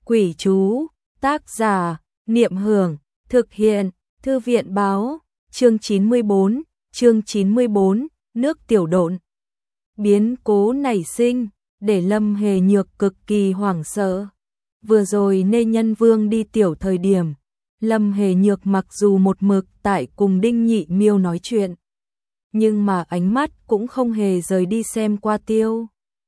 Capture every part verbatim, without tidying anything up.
Quỷ chú, tác giả, Niệm Hưởng, thực hiện, Thư viện báo, chương chín mươi bốn, chương chín mươi bốn, nước tiểu độn. Biến cố nảy sinh, để Lâm Hề Nhược cực kỳ hoảng sợ. Vừa rồi Nê Nhân Vương đi tiểu thời điểm, Lâm Hề Nhược mặc dù một mực tại cùng Đinh Nhị Miêu nói chuyện, nhưng mà ánh mắt cũng không hề rời đi xem qua Tiêu.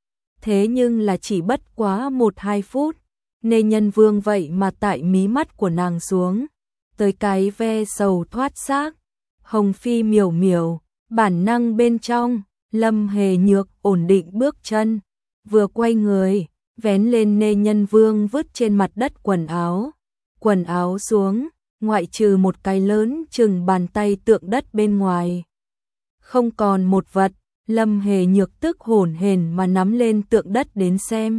Thế nhưng là chỉ bất quá một hai phút, Nê Nhân Vương vậy mà tại mí mắt của nàng xuống, tới cái ve sầu thoát xác, hồng phi miểu miểu, bản năng bên trong, Lâm Hề Nhược ổn định bước chân, vừa quay người, vén lên Nê Nhân Vương vứt trên mặt đất quần áo. Quần áo xuống, ngoại trừ một cái lớn chừng bàn tay tượng đất bên ngoài. Không còn một vật, Lâm Hề Nhược tức hổn hển mà nắm lên tượng đất đến xem.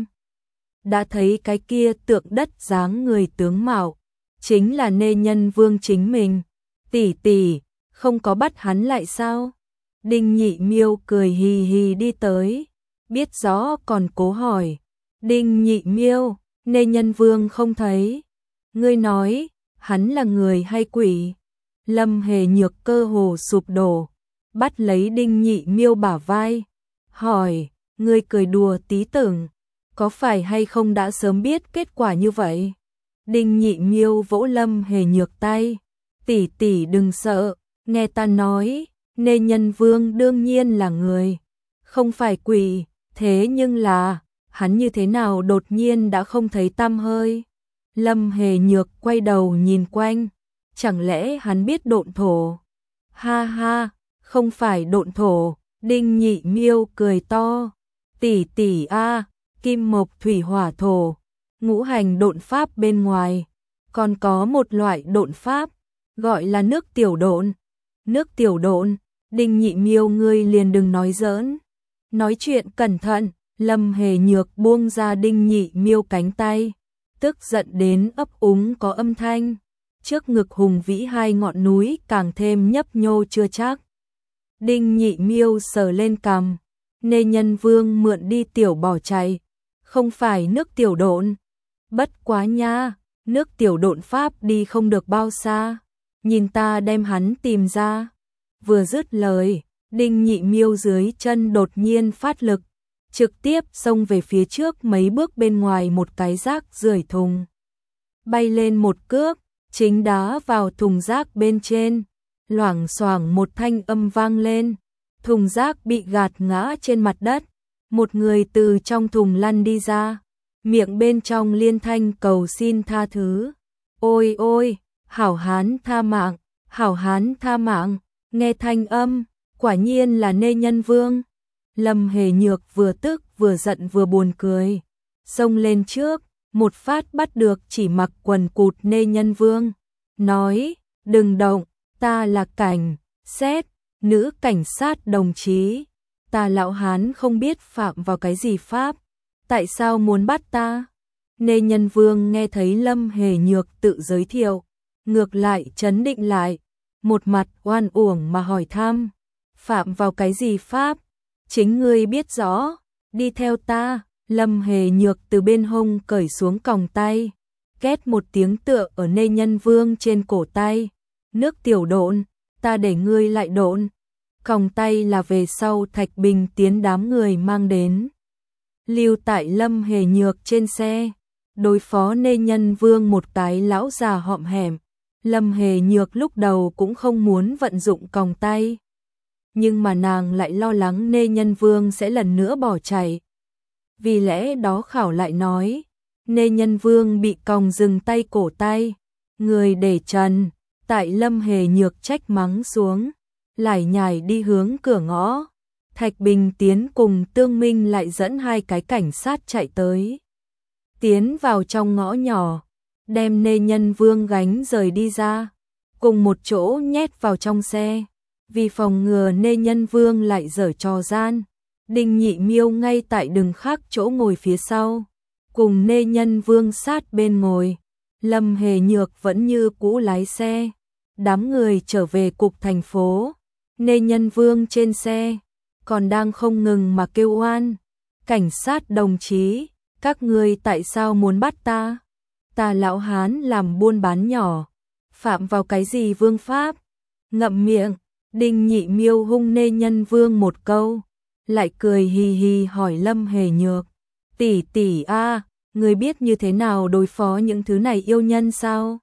Đã thấy cái kia tượng đất dáng người tướng mạo, chính là Nê Nhân Vương chính mình. Tỷ tỷ, không có bắt hắn lại sao? Đinh Nhị Miêu cười hì hì đi tới, biết rõ còn cố hỏi. Đinh Nhị Miêu, Nê Nhân Vương không thấy. Ngươi nói, hắn là người hay quỷ? Lâm Hề Nhược cơ hồ sụp đổ, bắt lấy Đinh Nhị Miêu bả vai, hỏi, ngươi cười đùa tí tưởng, có phải hay không đã sớm biết kết quả như vậy? Đinh Nhị Miêu vỗ Lâm Hề Nhược tay, tỷ tỷ đừng sợ, nghe ta nói, Nê Nhân Vương đương nhiên là người, không phải quỷ, thế nhưng là, hắn như thế nào đột nhiên đã không thấy tăm hơi? Lâm Hề Nhược quay đầu nhìn quanh, chẳng lẽ hắn biết độn thổ? Ha ha, không phải độn thổ. Đinh Nhị Miêu cười to, tỷ tỷ a, kim mộc thủy hỏa thổ, ngũ hành độn pháp bên ngoài, còn có một loại độn pháp, gọi là nước tiểu độn. Nước tiểu độn, Đinh Nhị Miêu ngươi liền đừng nói giỡn. Nói chuyện cẩn thận. Lâm Hề Nhược buông ra Đinh Nhị Miêu cánh tay, tức giận đến ấp úng có âm thanh, trước ngực hùng vĩ hai ngọn núi càng thêm nhấp nhô chưa chắc. Đinh Nhị Miêu sờ lên cằm, Nê Nhân Vương mượn đi tiểu bỏ chạy, không phải nước tiểu độn. Bất quá nha, nước tiểu độn pháp đi không được bao xa, nhìn ta đem hắn tìm ra. Vừa dứt lời, Đinh Nhị Miêu dưới chân đột nhiên phát lực, trực tiếp xông về phía trước mấy bước bên ngoài một cái rác rưởi thùng. Bay lên một cước, chính đá vào thùng rác bên trên, loảng xoảng một thanh âm vang lên, thùng rác bị gạt ngã trên mặt đất, một người từ trong thùng lăn đi ra, miệng bên trong liên thanh cầu xin tha thứ. Ôi ôi, hảo hán tha mạng, hảo hán tha mạng, nghe thanh âm, quả nhiên là Nê Nhân Vương. Lâm Hề Nhược vừa tức vừa giận vừa buồn cười, xông lên trước, một phát bắt được chỉ mặc quần cụt Nê Nhân Vương, nói, đừng động, ta là cảnh, xét, nữ cảnh sát đồng chí, ta lão hán không biết phạm vào cái gì pháp, tại sao muốn bắt ta? Nê Nhân Vương nghe thấy Lâm Hề Nhược tự giới thiệu, ngược lại trấn định lại, một mặt oan uổng mà hỏi thăm, phạm vào cái gì pháp? Chính ngươi biết rõ, đi theo ta. Lâm Hề Nhược từ bên hông cởi xuống còng tay, két một tiếng tựa ở Nê Nhân Vương trên cổ tay. Nước tiểu độn, ta để ngươi lại độn. Còng tay là về sau Thạch Bình Tiến đám người mang đến, lưu tại Lâm Hề Nhược trên xe, đối phó Nê Nhân Vương một cái lão già hõm hẻm. Lâm Hề Nhược lúc đầu cũng không muốn vận dụng còng tay, nhưng mà nàng lại lo lắng Nê Nhân Vương sẽ lần nữa bỏ chạy. Vì lẽ đó khảo lại nói, Nê Nhân Vương bị còng dừng tay cổ tay, người để trần, tại Lâm Hề Nhược trách mắng xuống, lải nhải đi hướng cửa ngõ. Thạch Bình Tiến cùng Tương Minh lại dẫn hai cái cảnh sát chạy tới, tiến vào trong ngõ nhỏ, đem Nê Nhân Vương gánh rời đi ra, cùng một chỗ nhét vào trong xe. Vì phòng ngừa Nê Nhân Vương lại giở trò gian, Đinh Nhị Miêu ngay tại đường khác chỗ ngồi phía sau, cùng Nê Nhân Vương sát bên ngồi. Lâm Hề Nhược vẫn như cũ lái xe, đám người trở về cục thành phố. Nê Nhân Vương trên xe, còn đang không ngừng mà kêu oan, cảnh sát đồng chí, các ngươi tại sao muốn bắt ta? Ta lão hán làm buôn bán nhỏ, phạm vào cái gì vương pháp? Ngậm miệng, Đinh Nhị Miêu hung Nê Nhân Vương một câu, lại cười hì hì hỏi Lâm Hề Nhược, tỷ tỷ a, ngươi biết như thế nào đối phó những thứ này yêu nhân sao?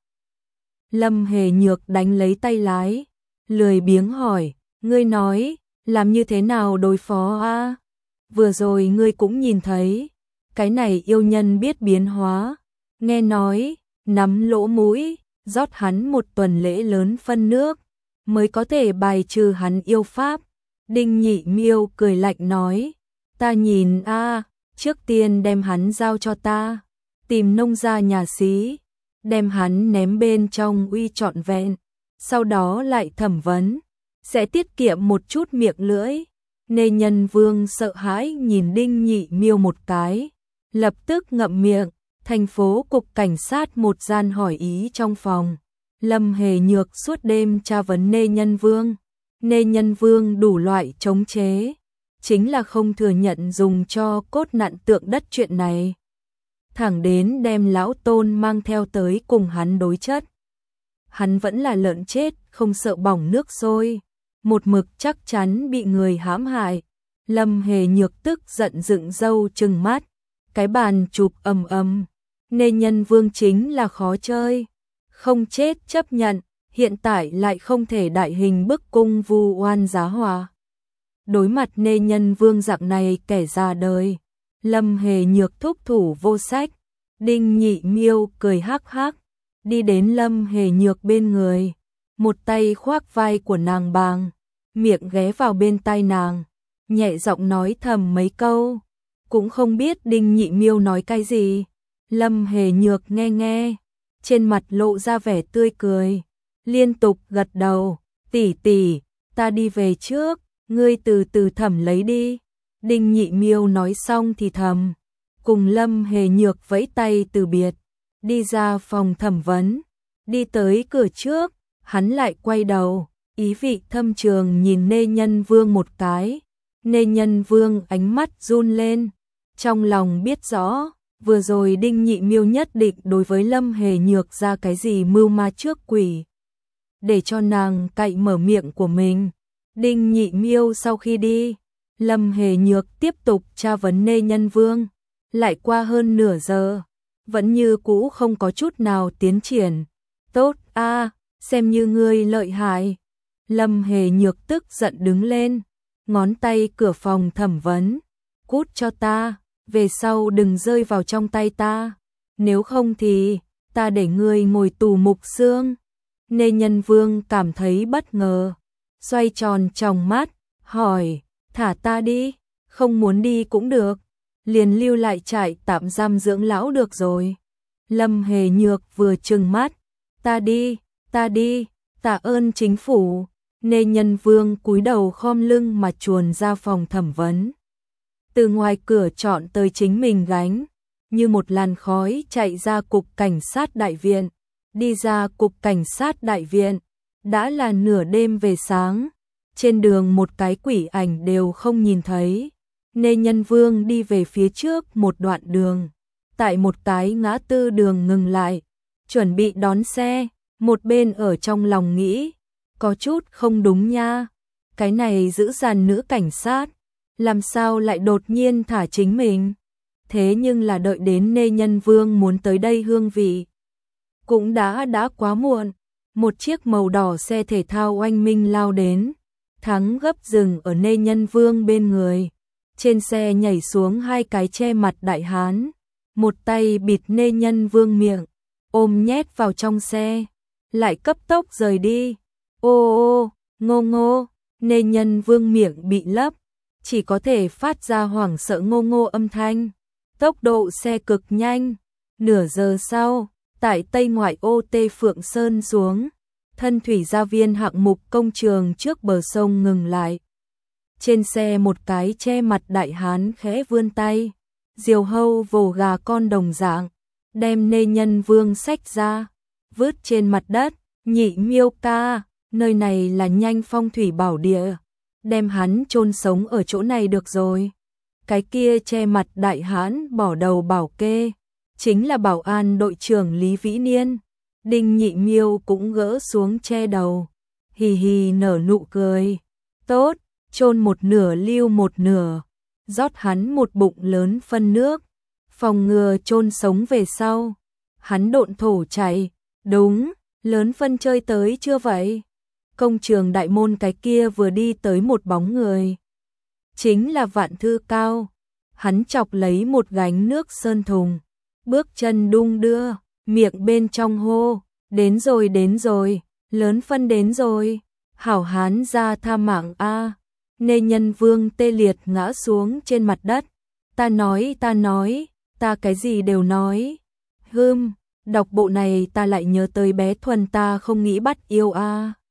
Lâm Hề Nhược đánh lấy tay lái, lười biếng hỏi, ngươi nói, làm như thế nào đối phó a? Vừa rồi ngươi cũng nhìn thấy, cái này yêu nhân biết biến hóa, nghe nói, nắm lỗ mũi, rót hắn một tuần lễ lớn phân nước, mới có thể bài trừ hắn yêu pháp. Đinh Nhị Miêu cười lạnh nói, ta nhìn a, trước tiên đem hắn giao cho ta, tìm nông gia nhà xí, đem hắn ném bên trong uy trọn vẹn, sau đó lại thẩm vấn, sẽ tiết kiệm một chút miệng lưỡi. Nê Nhân Vương sợ hãi nhìn Đinh Nhị Miêu một cái, lập tức ngậm miệng. Thành phố cục cảnh sát một gian hỏi ý trong phòng, Lâm Hề Nhược suốt đêm tra vấn Nê Nhân Vương. Nê Nhân Vương đủ loại chống chế, chính là không thừa nhận dùng cho cốt nặn tượng đất chuyện này. Thẳng đến đem lão Tôn mang theo tới cùng hắn đối chất. Hắn vẫn là lợn chết, không sợ bỏng nước sôi, một mực chắc chắn bị người hãm hại. Lâm Hề Nhược tức giận dựng râu trừng mắt, cái bàn chụp ầm ầm. Nê Nhân Vương chính là khó chơi, không chết chấp nhận, hiện tại lại không thể đại hình bức cung vu oan giá hòa. Đối mặt Nê Nhân Vương dạng này kẻ già đời, Lâm Hề Nhược thúc thủ vô sách. Đinh Nhị Miêu cười hắc hắc, đi đến Lâm Hề Nhược bên người, một tay khoác vai của nàng bàng, miệng ghé vào bên tai nàng, nhẹ giọng nói thầm mấy câu, cũng không biết Đinh Nhị Miêu nói cái gì. Lâm Hề Nhược nghe nghe, trên mặt lộ ra vẻ tươi cười, liên tục gật đầu, tỷ tỷ, ta đi về trước, ngươi từ từ thẩm lấy đi. Đinh Nhị Miêu nói xong thì thầm, cùng Lâm Hề Nhược vẫy tay từ biệt, đi ra phòng thẩm vấn, đi tới cửa trước, hắn lại quay đầu, ý vị thâm trường nhìn Nê Nhân Vương một cái. Nê Nhân Vương ánh mắt run lên, trong lòng biết rõ, vừa rồi Đinh Nhị Miêu nhất định đối với Lâm Hề Nhược ra cái gì mưu ma trước quỷ, để cho nàng cậy mở miệng của mình. Đinh Nhị Miêu sau khi đi, Lâm Hề Nhược tiếp tục tra vấn Nê Nhân Vương, lại qua hơn nửa giờ, vẫn như cũ không có chút nào tiến triển. Tốt a, xem như ngươi lợi hại. Lâm Hề Nhược tức giận đứng lên, ngón tay cửa phòng thẩm vấn, cút cho ta, về sau đừng rơi vào trong tay ta, nếu không thì ta để ngươi ngồi tù mục xương. Nê Nhân Vương cảm thấy bất ngờ, xoay tròn tròng mắt, hỏi, thả ta đi, không muốn đi cũng được, liền lưu lại trại tạm giam dưỡng lão được rồi. Lâm Hề Nhược vừa trừng mắt, ta đi, ta đi, tạ ơn chính phủ. Nê Nhân Vương cúi đầu khom lưng mà chuồn ra phòng thẩm vấn. Từ ngoài cửa chọn tới chính mình gánh, như một làn khói chạy ra cục cảnh sát đại viện, đi ra cục cảnh sát đại viện, đã là nửa đêm về sáng, trên đường một cái quỷ ảnh đều không nhìn thấy. Nê Nhân Vương đi về phía trước một đoạn đường, tại một cái ngã tư đường ngừng lại, chuẩn bị đón xe, một bên ở trong lòng nghĩ, có chút không đúng nha, cái này giữ dàn nữ cảnh sát, làm sao lại đột nhiên thả chính mình. Thế nhưng là đợi đến Nê Nhân Vương muốn tới đây hương vị, cũng đã đã quá muộn. Một chiếc màu đỏ xe thể thao oanh minh lao đến, thắng gấp dừng ở Nê Nhân Vương bên người. Trên xe nhảy xuống hai cái che mặt đại hán, một tay bịt Nê Nhân Vương miệng, ôm nhét vào trong xe, lại cấp tốc rời đi. Ô ô, ngô ngô, Nê Nhân Vương miệng bị lấp, chỉ có thể phát ra hoảng sợ ngô ngô âm thanh. Tốc độ xe cực nhanh, nửa giờ sau, tại Tây ngoại ô Tê Phượng Sơn xuống, thân thủy gia viên hạng mục công trường trước bờ sông ngừng lại. Trên xe một cái che mặt đại hán khẽ vươn tay, diều hâu vồ gà con đồng dạng, đem Nê Nhân Vương xách ra, vứt trên mặt đất. Nhị Miêu ca, nơi này là nhanh phong thủy bảo địa, đem hắn chôn sống ở chỗ này được rồi. Cái kia che mặt đại hán bỏ đầu bảo kê, chính là bảo an đội trưởng Lý Vĩ Niên. Đinh Nhị Miêu cũng gỡ xuống che đầu, hì hì nở nụ cười. Tốt, chôn một nửa lưu một nửa, rót hắn một bụng lớn phân nước, phòng ngừa chôn sống về sau. Hắn độn thổ chảy, đúng, lớn phân chơi tới chưa vậy? Công trường đại môn cái kia vừa đi tới một bóng người. Chính là Vạn Thư Cao. Hắn chọc lấy một gánh nước sơn thùng, bước chân đung đưa, miệng bên trong hô, đến rồi đến rồi, lớn phân đến rồi, hảo hán ra tha mạng a. Nê Nhân Vương tê liệt ngã xuống trên mặt đất. Ta nói, ta nói, ta cái gì đều nói. Hưm, đọc bộ này ta lại nhớ tới bé Thuần ta không nghĩ bắt yêu a.